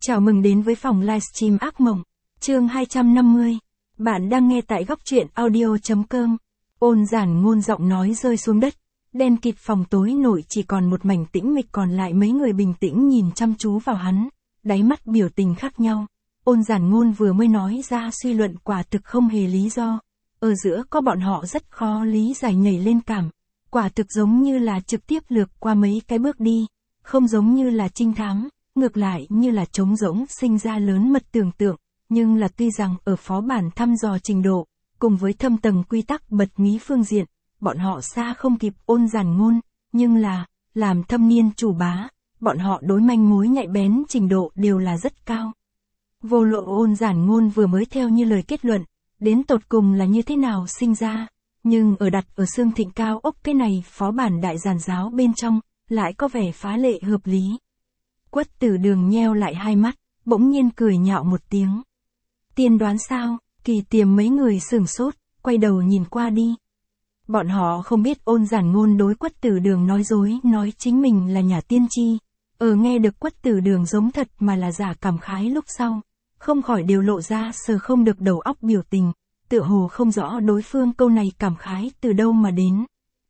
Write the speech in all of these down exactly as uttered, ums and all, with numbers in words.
Chào mừng đến với phòng livestream ác mộng, chương hai trăm năm mươi. Bạn đang nghe tại góc truyện audio.com. Ôn giản ngôn giọng nói rơi xuống đất, đen kịt phòng tối nội chỉ còn một mảnh tĩnh mịch, còn lại mấy người bình tĩnh nhìn chăm chú vào hắn, đáy mắt biểu tình khác nhau. Ôn giản ngôn vừa mới nói ra suy luận quả thực không hề lý do. Ở giữa có bọn họ rất khó lý giải nhảy lên cảm. Quả thực giống như là trực tiếp lược qua mấy cái bước đi, không giống như là trinh thám. Ngược lại như là trống rỗng sinh ra lớn mật tưởng tượng, nhưng là tuy rằng ở phó bản thăm dò trình độ, cùng với thâm tầng quy tắc bật mí phương diện, bọn họ xa không kịp ôn giản ngôn, nhưng là, làm thâm niên chủ bá, bọn họ đối manh mối nhạy bén trình độ đều là rất cao. Vô lộ ôn giản ngôn vừa mới theo như lời kết luận, đến tột cùng là như thế nào sinh ra, nhưng ở đặt ở xương thịnh cao ốc cái này phó bản đại giàn giáo bên trong, lại có vẻ phá lệ hợp lý. Quất Tử Đường nheo lại hai mắt, bỗng nhiên cười nhạo một tiếng. Tiên đoán sao? Kỳ Tiềm mấy người sửng sốt, quay đầu nhìn qua đi. Bọn họ không biết ôn giản ngôn đối Quất Tử Đường nói dối, nói chính mình là nhà tiên tri. Ở nghe được Quất Tử Đường giống thật mà là giả cảm khái lúc sau, không khỏi đều lộ ra sờ không được đầu óc biểu tình, tựa hồ không rõ đối phương câu này cảm khái từ đâu mà đến.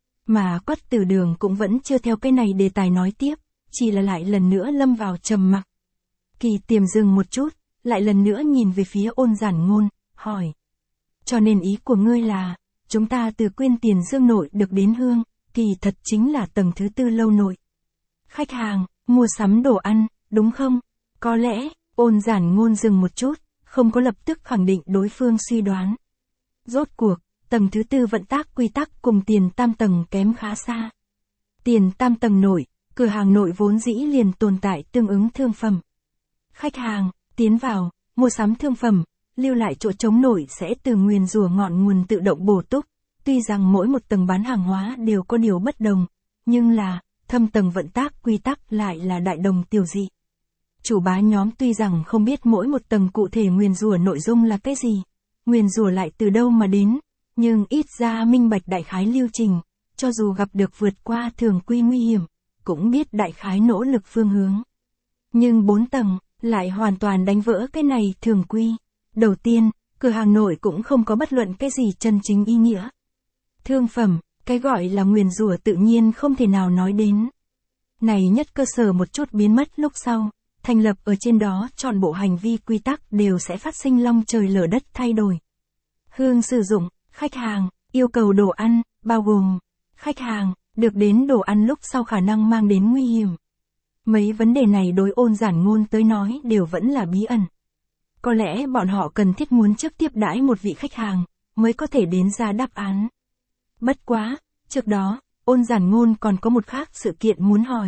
Mà Quất Tử Đường cũng vẫn chưa theo cái này đề tài nói tiếp, chỉ là lại lần nữa lâm vào trầm mặc. Kỳ Tiềm dừng một chút, lại lần nữa nhìn về phía ôn giản ngôn, hỏi. Cho nên ý của ngươi là, chúng ta từ Quyên Tiền Dương nội được đến hương, kỳ thật chính là tầng thứ tư lâu nội. Khách hàng, mua sắm đồ ăn, đúng không? Có lẽ, ôn giản ngôn dừng một chút, không có lập tức khẳng định đối phương suy đoán. Rốt cuộc, tầng thứ tư vận tác quy tắc cùng tiền tam tầng kém khá xa. Tiền tam tầng nội, cửa hàng nội vốn dĩ liền tồn tại tương ứng thương phẩm. Khách hàng, tiến vào, mua sắm thương phẩm, lưu lại chỗ trống nội sẽ từ nguyền rủa ngọn nguồn tự động bổ túc. Tuy rằng mỗi một tầng bán hàng hóa đều có điều bất đồng, nhưng là, thâm tầng vận tác quy tắc lại là đại đồng tiểu dị. Chủ bá nhóm tuy rằng không biết mỗi một tầng cụ thể nguyền rủa nội dung là cái gì, nguyền rủa lại từ đâu mà đến, nhưng ít ra minh bạch đại khái lưu trình, cho dù gặp được vượt qua thường quy nguy hiểm, cũng biết đại khái nỗ lực phương hướng. Nhưng bốn tầng, lại hoàn toàn đánh vỡ cái này thường quy. Đầu tiên, cửa hàng nội cũng không có bất luận cái gì chân chính ý nghĩa. Thương phẩm, cái gọi là nguyền rủa tự nhiên không thể nào nói đến. Này nhất cơ sở một chút biến mất lúc sau, thành lập ở trên đó trọn bộ hành vi quy tắc đều sẽ phát sinh long trời lở đất thay đổi. Hương sử dụng, khách hàng, yêu cầu đồ ăn, bao gồm, khách hàng, được đến đồ ăn lúc sau khả năng mang đến nguy hiểm. Mấy vấn đề này đối ôn giản ngôn tới nói đều vẫn là bí ẩn. Có lẽ bọn họ cần thiết muốn trước tiếp đãi một vị khách hàng, mới có thể đến ra đáp án. Bất quá, trước đó, ôn giản ngôn còn có một khác sự kiện muốn hỏi.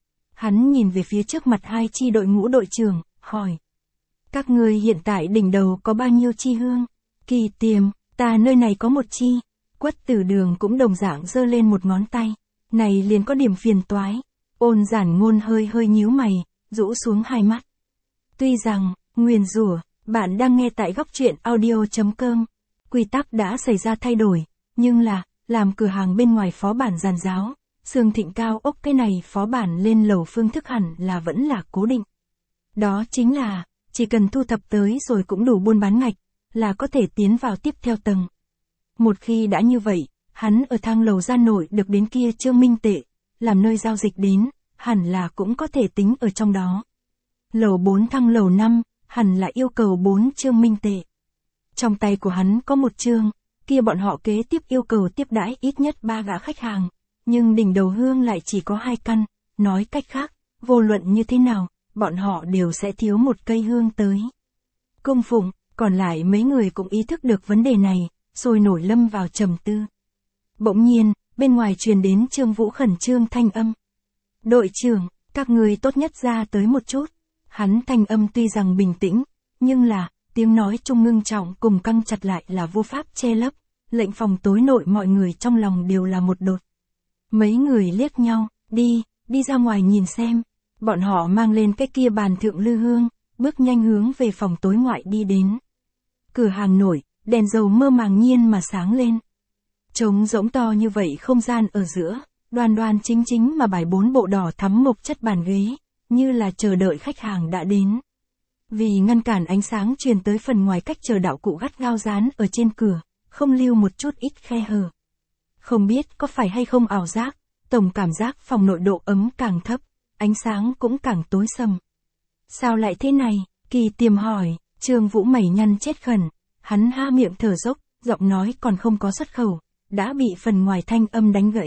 Hắn nhìn về phía trước mặt hai chi đội ngũ đội trưởng, hỏi. Các người hiện tại đỉnh đầu có bao nhiêu chi hương? Kỳ Tiềm, ta nơi này có một chi. Quất Tử Đường cũng đồng dạng giơ lên một ngón tay. Này liền có điểm phiền toái. Ôn giản ngôn hơi hơi nhíu mày, rũ xuống hai mắt. Tuy rằng, nguyền rủa, bạn đang nghe tại góc truyện audio.com. Quy tắc đã xảy ra thay đổi, nhưng là, làm cửa hàng bên ngoài phó bản giàn giáo, xương thịnh cao ốc cái này phó bản lên lầu phương thức hẳn là vẫn là cố định. Đó chính là, chỉ cần thu thập tới rồi cũng đủ buôn bán ngạch, là có thể tiến vào tiếp theo tầng. Một khi đã như vậy, hắn ở thang lầu ra nội được đến kia trương minh tệ, làm nơi giao dịch đến, hẳn là cũng có thể tính ở trong đó. Lầu bốn thăng lầu năm, hẳn là yêu cầu bốn trương minh tệ. Trong tay của hắn có một trương, kia bọn họ kế tiếp yêu cầu tiếp đãi ít nhất ba gã khách hàng, nhưng đỉnh đầu hương lại chỉ có hai căn, nói cách khác, vô luận như thế nào, bọn họ đều sẽ thiếu một cây hương tới. Cung phụng, còn lại mấy người cũng ý thức được vấn đề này, sôi nổi lâm vào trầm tư. Bỗng nhiên, bên ngoài truyền đến Trương Vũ khẩn trương thanh âm. Đội trưởng, các người tốt nhất ra tới một chút. Hắn thanh âm tuy rằng bình tĩnh, nhưng là, tiếng nói trung ngưng trọng cùng căng chặt lại là vô pháp che lấp, lệnh phòng tối nội mọi người trong lòng đều là một đột. Mấy người liếc nhau, đi, đi ra ngoài nhìn xem. Bọn họ mang lên cái kia bàn thượng lư hương, bước nhanh hướng về phòng tối ngoại đi đến. Cửa hàng nổi, đèn dầu mơ màng nhiên mà sáng lên. Trống rỗng to như vậy không gian ở giữa, đoan đoan chính chính mà bài bốn bộ đỏ thắm mộc chất bàn ghế, như là chờ đợi khách hàng đã đến. Vì ngăn cản ánh sáng truyền tới phần ngoài cách chờ đạo cụ gắt gao dán ở trên cửa, không lưu một chút ít khe hở. Không biết có phải hay không ảo giác, tổng cảm giác phòng nội độ ấm càng thấp, ánh sáng cũng càng tối sầm. Sao lại thế này? Kỳ Tiềm hỏi. Trương Vũ mày nhăn chết khẩn, hắn ha miệng thở dốc, giọng nói còn không có xuất khẩu, đã bị phần ngoài thanh âm đánh gãy.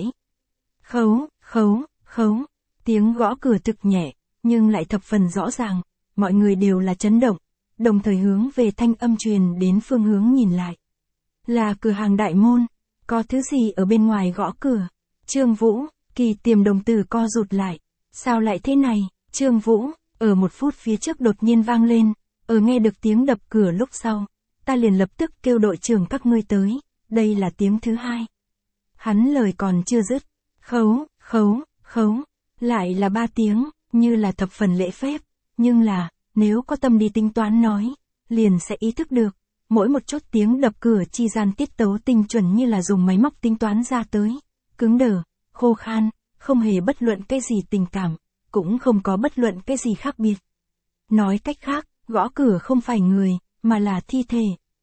Khấu, khấu, khấu, tiếng gõ cửa thực nhẹ, nhưng lại thập phần rõ ràng, mọi người đều là chấn động, đồng thời hướng về thanh âm truyền đến phương hướng nhìn lại. Là cửa hàng Đại Môn, có thứ gì ở bên ngoài gõ cửa? Trương Vũ, Kỳ Tiềm đồng tử co rụt lại, sao lại thế này? Trương Vũ, ở một phút phía trước đột nhiên vang lên, ở nghe được tiếng đập cửa lúc sau, ta liền lập tức kêu đội trưởng các ngươi tới, đây là tiếng thứ hai. Hắn lời còn chưa dứt, khấu, khấu, khấu, lại là ba tiếng, như là thập phần lễ phép, nhưng là, nếu có tâm đi tính toán nói, liền sẽ ý thức được, mỗi một chốt tiếng đập cửa chi gian tiết tấu tinh chuẩn như là dùng máy móc tính toán ra tới, cứng đờ, khô khan, không hề bất luận cái gì tình cảm, cũng không có bất luận cái gì khác biệt. Nói cách khác, gõ cửa không phải người, mà là thi thể.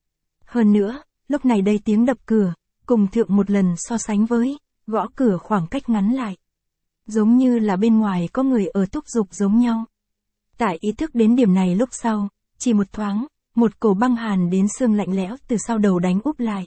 Hơn nữa, lúc này đây tiếng đập cửa, cùng thượng một lần so sánh với, gõ cửa khoảng cách ngắn lại. Giống như là bên ngoài có người ở thúc giục giống nhau. Tại ý thức đến điểm này lúc sau, chỉ một thoáng, một cổ băng hàn đến xương lạnh lẽo từ sau đầu đánh úp lại.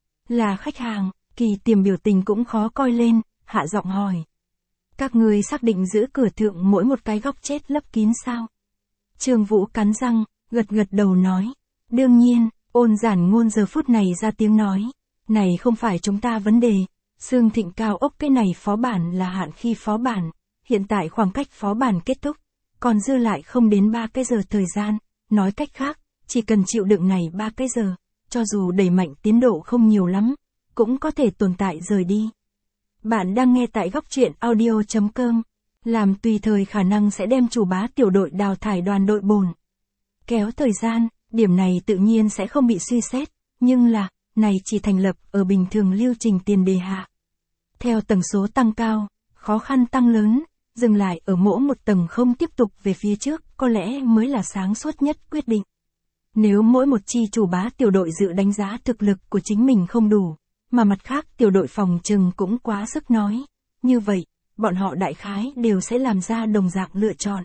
Là khách hàng, Kỳ Tiềm biểu tình cũng khó coi lên, hạ giọng hỏi. Các người xác định giữ cửa thượng mỗi một cái góc chết lấp kín sao? Trương Vũ cắn răng, gật gật đầu nói. Đương nhiên, Ôn Giản Ngôn giờ phút này ra tiếng nói. Này không phải chúng ta vấn đề. Sương Thịnh Cao ốc cái này phó bản là hạn khi phó bản. Hiện tại khoảng cách phó bản kết thúc. Còn dư lại không đến ba cái giờ thời gian. Nói cách khác, chỉ cần chịu đựng này ba cái giờ. Cho dù đẩy mạnh tiến độ không nhiều lắm, cũng có thể tồn tại rời đi. Bạn đang nghe tại góc truyện audio chấm com. Làm tùy thời khả năng sẽ đem chủ bá tiểu đội đào thải đoàn đội bồn. Kéo thời gian, điểm này tự nhiên sẽ không bị suy xét, nhưng là, này chỉ thành lập ở bình thường lưu trình tiền đề hạ. Theo tầng số tăng cao, khó khăn tăng lớn, dừng lại ở mỗi một tầng không tiếp tục về phía trước có lẽ mới là sáng suốt nhất quyết định. Nếu mỗi một chi chủ bá tiểu đội dự đánh giá thực lực của chính mình không đủ, mà mặt khác tiểu đội phòng trừng cũng quá sức nói, như vậy, bọn họ đại khái đều sẽ làm ra đồng dạng lựa chọn.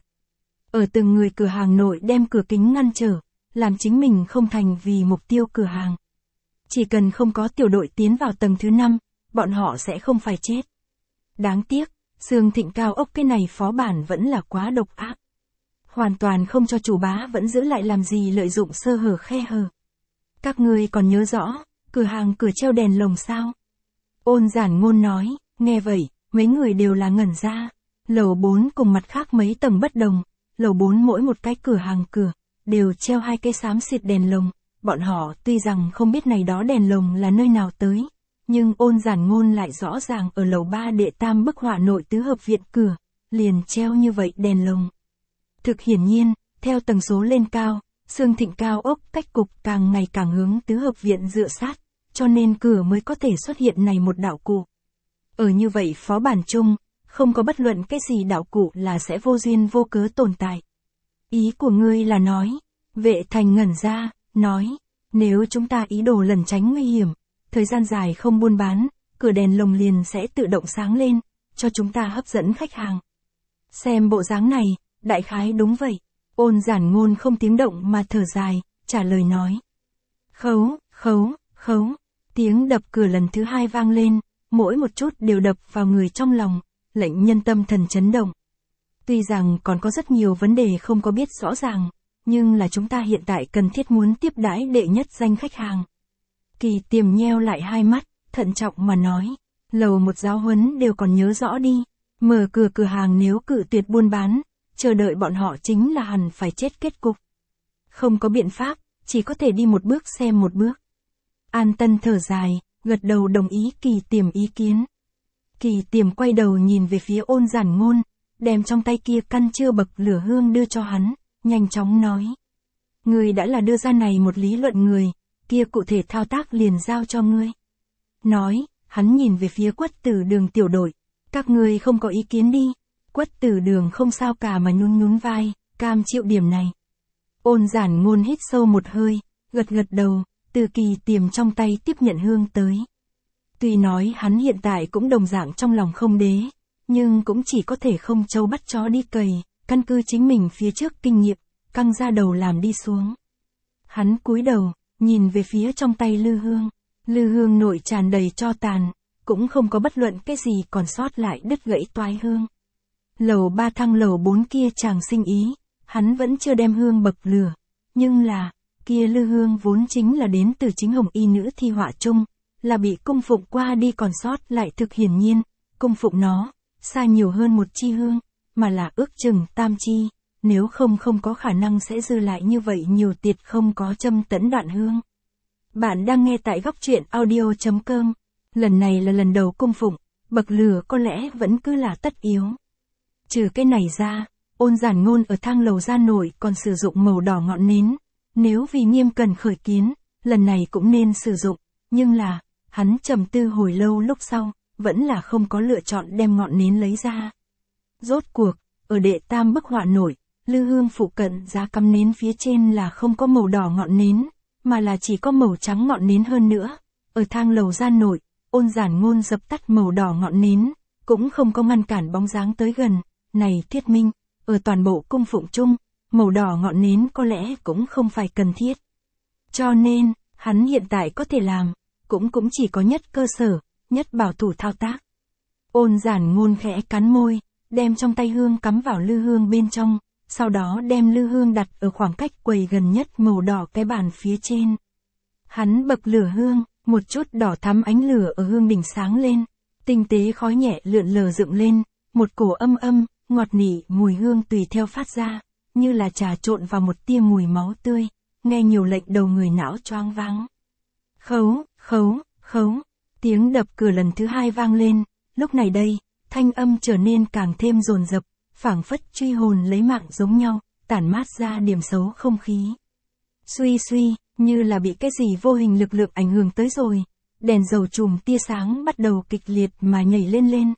Ở từng người cửa hàng nội đem cửa kính ngăn trở, làm chính mình không thành vì mục tiêu cửa hàng. Chỉ cần không có tiểu đội tiến vào tầng thứ năm, bọn họ sẽ không phải chết. Đáng tiếc, Sương Thịnh Cao ốc cái này phó bản vẫn là quá độc ác. Hoàn toàn không cho chủ bá vẫn giữ lại làm gì lợi dụng sơ hở khe hở. Các ngươi còn nhớ rõ, cửa hàng cửa treo đèn lồng sao? Ôn Giản Ngôn nói, nghe vậy, mấy người đều là ngẩn ra. Lầu bốn cùng mặt khác mấy tầng bất đồng, lầu bốn mỗi một cái cửa hàng cửa, đều treo hai cây xám xịt đèn lồng. Bọn họ tuy rằng không biết này đó đèn lồng là nơi nào tới, nhưng Ôn Giản Ngôn lại rõ ràng ở lầu ba đệ tam bức họa nội tứ hợp viện cửa, liền treo như vậy đèn lồng. Thực hiển nhiên, theo tầng số lên cao, Sương Thịnh Cao ốc cách cục càng ngày càng hướng tứ hợp viện dựa sát, cho nên cửa mới có thể xuất hiện này một đạo cụ. Ở như vậy phó bản chung, không có bất luận cái gì đạo cụ là sẽ vô duyên vô cớ tồn tại. Ý của ngươi là nói, Vệ Thành ngẩn ra, nói, nếu chúng ta ý đồ lẩn tránh nguy hiểm, thời gian dài không buôn bán, cửa đèn lồng liền sẽ tự động sáng lên, cho chúng ta hấp dẫn khách hàng. Xem bộ dáng này, đại khái đúng vậy. Ôn Giản Ngôn không tiếng động mà thở dài, trả lời nói. Khấu, khấu, khấu, tiếng đập cửa lần thứ hai vang lên, mỗi một chút đều đập vào người trong lòng, lệnh nhân tâm thần chấn động. Tuy rằng còn có rất nhiều vấn đề không có biết rõ ràng, nhưng là chúng ta hiện tại cần thiết muốn tiếp đãi đệ nhất danh khách hàng. Kỳ Tiềm nheo lại hai mắt, thận trọng mà nói, lầu một giáo huấn đều còn nhớ rõ đi, mở cửa cửa hàng nếu cự tuyệt buôn bán, chờ đợi bọn họ chính là hẳn phải chết kết cục. Không có biện pháp, chỉ có thể đi một bước xem một bước. An Tân thở dài, gật đầu đồng ý Kỳ Tiềm ý kiến. Kỳ Tiềm quay đầu nhìn về phía Ôn Giản Ngôn, đem trong tay kia căn chưa bậc lửa hương đưa cho hắn, nhanh chóng nói. Ngươi đã là đưa ra này một lý luận người, kia cụ thể thao tác liền giao cho ngươi. Nói, hắn nhìn về phía Quất Tử Đường tiểu đội, các ngươi không có ý kiến đi. Quất Tử Đường không sao cả mà nhún nhún vai, cam chịu điểm này. Ôn Giản Ngôn hít sâu một hơi, gật gật đầu, Từ Kỳ tiềm trong tay tiếp nhận hương tới. Tuy nói hắn hiện tại cũng đồng dạng trong lòng không đế, nhưng cũng chỉ có thể không trâu bắt chó đi cày, căn cứ chính mình phía trước kinh nghiệm, căng ra đầu làm đi xuống. Hắn cúi đầu, nhìn về phía trong tay lư hương, lư hương nội tràn đầy tro tàn, cũng không có bất luận cái gì còn sót lại đứt gãy toái hương. Lầu ba thăng lầu bốn kia chàng sinh ý, hắn vẫn chưa đem hương bậc lửa, nhưng là, kia lư hương vốn chính là đến từ chính hồng y nữ thi họa chung, là bị cung phụng qua đi còn sót lại thực hiển nhiên, cung phụng nó, xa nhiều hơn một chi hương, mà là ước chừng tam chi, nếu không không có khả năng sẽ dư lại như vậy nhiều tiệt không có châm tẫn đoạn hương. Bạn đang nghe tại góc truyện audio.com, lần này là lần đầu cung phụng, bậc lửa có lẽ vẫn cứ là tất yếu. Trừ cái này ra, Ôn Giản Ngôn ở thang lầu ra nội còn sử dụng màu đỏ ngọn nến, nếu vì nghiêm cần khởi kiến, lần này cũng nên sử dụng, nhưng là, hắn trầm tư hồi lâu lúc sau, vẫn là không có lựa chọn đem ngọn nến lấy ra. Rốt cuộc, ở đệ tam bức họa nổi, lư hương phụ cận giá cắm nến phía trên là không có màu đỏ ngọn nến, mà là chỉ có màu trắng ngọn nến hơn nữa. Ở thang lầu ra nổi, Ôn Giản Ngôn dập tắt màu đỏ ngọn nến, cũng không có ngăn cản bóng dáng tới gần, này thuyết minh, ở toàn bộ cung phụng chung, màu đỏ ngọn nến có lẽ cũng không phải cần thiết. Cho nên, hắn hiện tại có thể làm, cũng cũng chỉ có nhất cơ sở, nhất bảo thủ thao tác. Ôn Giản Ngôn khẽ cắn môi, đem trong tay hương cắm vào lư hương bên trong, sau đó đem lư hương đặt ở khoảng cách quầy gần nhất màu đỏ cái bàn phía trên. Hắn bậc lửa hương, một chút đỏ thắm ánh lửa ở hương đỉnh sáng lên, tinh tế khói nhẹ lượn lờ dựng lên, một cổ âm âm, ngọt nị mùi hương tùy theo phát ra, như là trà trộn vào một tia mùi máu tươi, nghe nhiều lệnh đầu người não choáng váng. Khấu, khấu, khấu, tiếng đập cửa lần thứ hai vang lên, lúc này đây, thanh âm trở nên càng thêm dồn dập, phảng phất truy hồn lấy mạng giống nhau, tản mát ra điểm xấu không khí. Suy suy, như là bị cái gì vô hình lực lượng ảnh hưởng tới rồi, đèn dầu chùm tia sáng bắt đầu kịch liệt mà nhảy lên lên.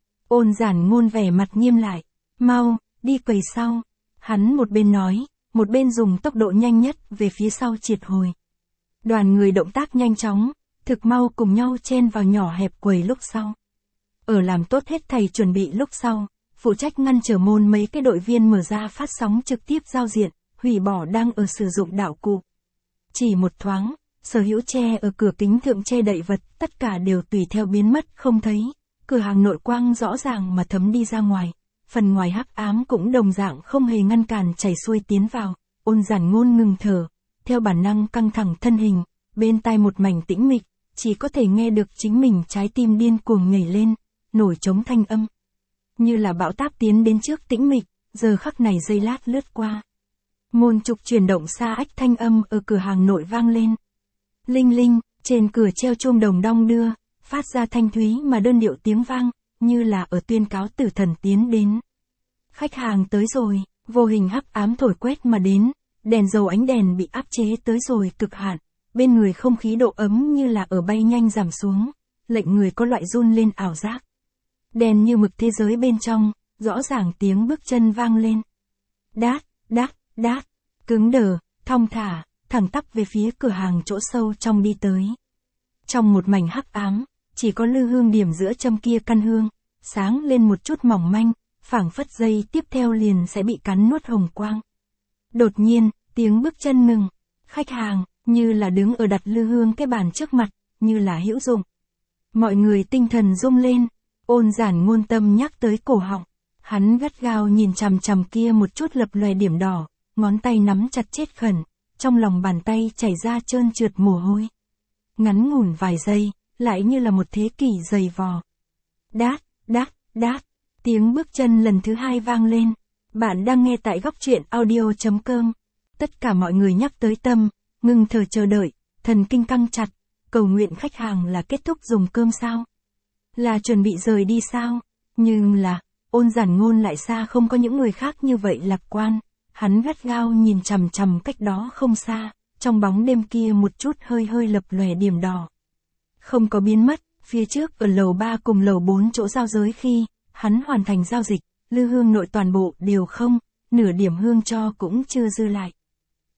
Ôn Giản Ngôn vẻ mặt nghiêm lại, mau, đi quầy sau. Hắn một bên nói, một bên dùng tốc độ nhanh nhất về phía sau triệt hồi. Đoàn người động tác nhanh chóng, thực mau cùng nhau chen vào nhỏ hẹp quầy lúc sau. Ở làm tốt hết thầy chuẩn bị lúc sau, phụ trách ngăn trở môn mấy cái đội viên mở ra phát sóng trực tiếp giao diện, hủy bỏ đang ở sử dụng đạo cụ. Chỉ một thoáng, sở hữu che ở cửa kính thượng che đậy vật, tất cả đều tùy theo biến mất không thấy. Cửa hàng nội quang rõ ràng mà thấm đi ra ngoài, phần ngoài hắc ám cũng đồng dạng không hề ngăn cản chảy xuôi tiến vào. Ôn Giản Ngôn ngừng thở, theo bản năng căng thẳng thân hình, bên tai một mảnh tĩnh mịch, chỉ có thể nghe được chính mình trái tim điên cuồng nhảy lên, nổi trống thanh âm. Như là bão táp tiến đến trước tĩnh mịch, giờ khắc này giây lát lướt qua. Môn trục chuyển động xa ách thanh âm ở cửa hàng nội vang lên. Linh linh, trên cửa treo chuông đồng đong đưa, phát ra thanh thúy mà đơn điệu tiếng vang, như là ở tuyên cáo tử thần tiến đến. Khách hàng tới rồi, vô hình hắc ám thổi quét mà đến, đèn dầu ánh đèn bị áp chế tới rồi cực hạn, bên người không khí độ ấm như là ở bay nhanh giảm xuống, lệnh người có loại run lên ảo giác. Đèn như mực thế giới bên trong, rõ ràng tiếng bước chân vang lên. Đát, đát, đát, cứng đờ, thong thả, thẳng tắp về phía cửa hàng chỗ sâu trong đi tới. Trong một mảnh hắc ám, chỉ có lư hương điểm giữa châm kia căn hương, sáng lên một chút mỏng manh, phảng phất giây tiếp theo liền sẽ bị cắn nuốt hồng quang. Đột nhiên, tiếng bước chân ngừng, khách hàng, như là đứng ở đặt lư hương cái bàn trước mặt, như là hữu dụng. Mọi người tinh thần rung lên, Ôn Giản Ngôn tâm nhắc tới cổ họng, hắn gắt gao nhìn chằm chằm kia một chút lập lòe điểm đỏ, ngón tay nắm chặt chết khẩn, trong lòng bàn tay chảy ra trơn trượt mồ hôi. Ngắn ngủn vài giây, lại như là một thế kỷ dày vò. Đát, đát, đát, tiếng bước chân lần thứ hai vang lên. Bạn đang nghe tại góc truyện audio.com. Tất cả mọi người nhắc tới tâm, ngừng thở chờ đợi, thần kinh căng chặt, cầu nguyện khách hàng là kết thúc dùng cơm sao? Là chuẩn bị rời đi sao? Nhưng là, Ôn Giản Ngôn lại xa không có những người khác như vậy lạc quan. Hắn gắt gao nhìn chằm chằm cách đó không xa, trong bóng đêm kia một chút hơi hơi lập lòe điểm đỏ. Không có biến mất, phía trước ở lầu ba cùng lầu bốn chỗ giao giới khi, hắn hoàn thành giao dịch, lư hương nội toàn bộ đều không, nửa điểm hương cho cũng chưa dư lại.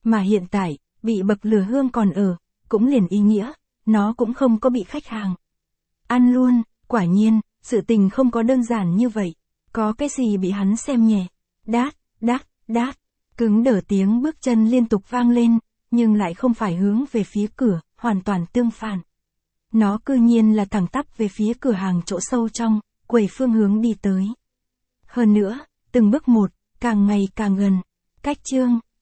Mà hiện tại, bị bậc lửa hương còn ở, cũng liền ý nghĩa, nó cũng không có bị khách hàng ăn luôn. Quả nhiên, sự tình không có đơn giản như vậy. Có cái gì bị hắn xem nhẹ. Đát, đát, đát. Cứng đờ tiếng bước chân liên tục vang lên, nhưng lại không phải hướng về phía cửa, hoàn toàn tương phản. Nó cư nhiên là thẳng tắp về phía cửa hàng chỗ sâu trong, quầy phương hướng đi tới. Hơn nữa, từng bước một, càng ngày càng gần. Cách chương